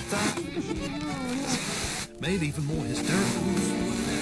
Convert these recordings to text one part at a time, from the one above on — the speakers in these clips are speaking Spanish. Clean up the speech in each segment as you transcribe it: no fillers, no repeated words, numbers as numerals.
that. Made even more hysterical.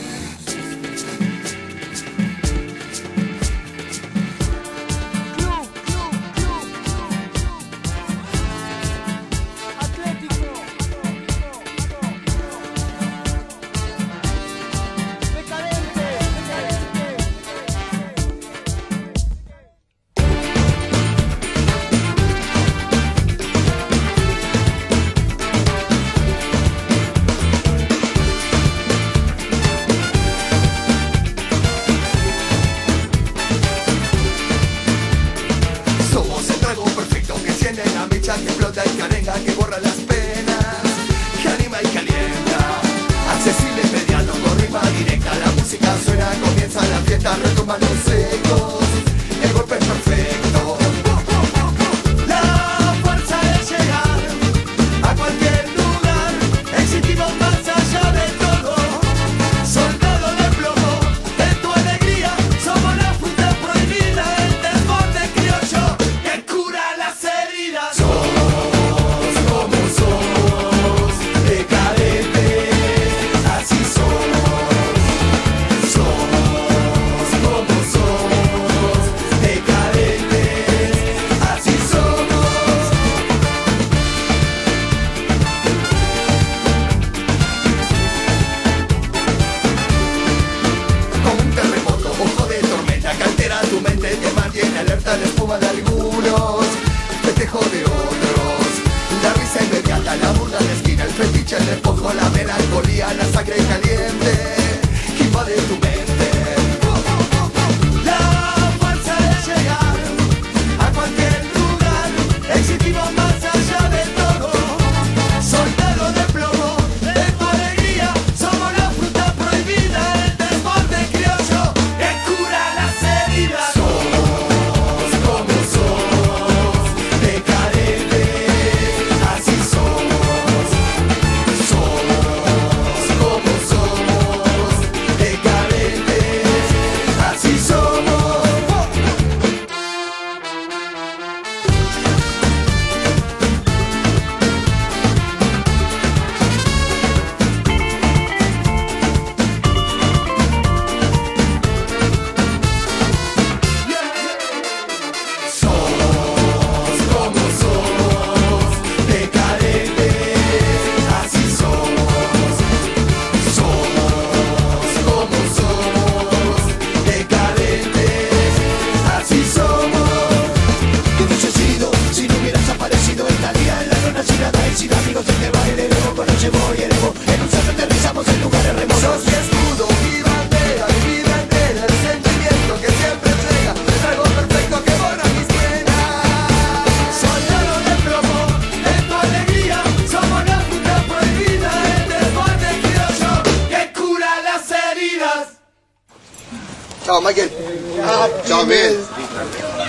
Que explota y que arenga, que borra las penas, que anima y calienta, accesible, inmediato, con rima directa. La música suena, comienza la fiesta, retumban los ecos, el golpe es perfecto. La fuerza de llegar a cualquier lugar, existimos más allá de todo. Soldado de plomo, de tu alegría, somos la fruta prohibida, el desborde criollo que cura las heridas. La espuma de algunos, festejo de otros, la risa inmediata, la burla de esquina, el fetiche, el despojo, la melancolía, la sangre caliente que invade tu mente. La fuerza de llegar a cualquier lugar, existimos más allá de todo. Soldado de plomo, de tu alegría, somos la fruta prohibida, el desborde criollo que cura las heridas. Sin amigos en que baile, luego con noche voy elevo. En un salto aterrizamos en lugares remotos. Sos mi escudo, mi bandera, mi vida entera. El sentimiento que siempre llega, el trago perfecto que borra mis penas. Soldado de plomo, de tu alegría, somos la fruta prohibida, el desborde criollo que cura las heridas. Chao, Michael. Chao, Miguel.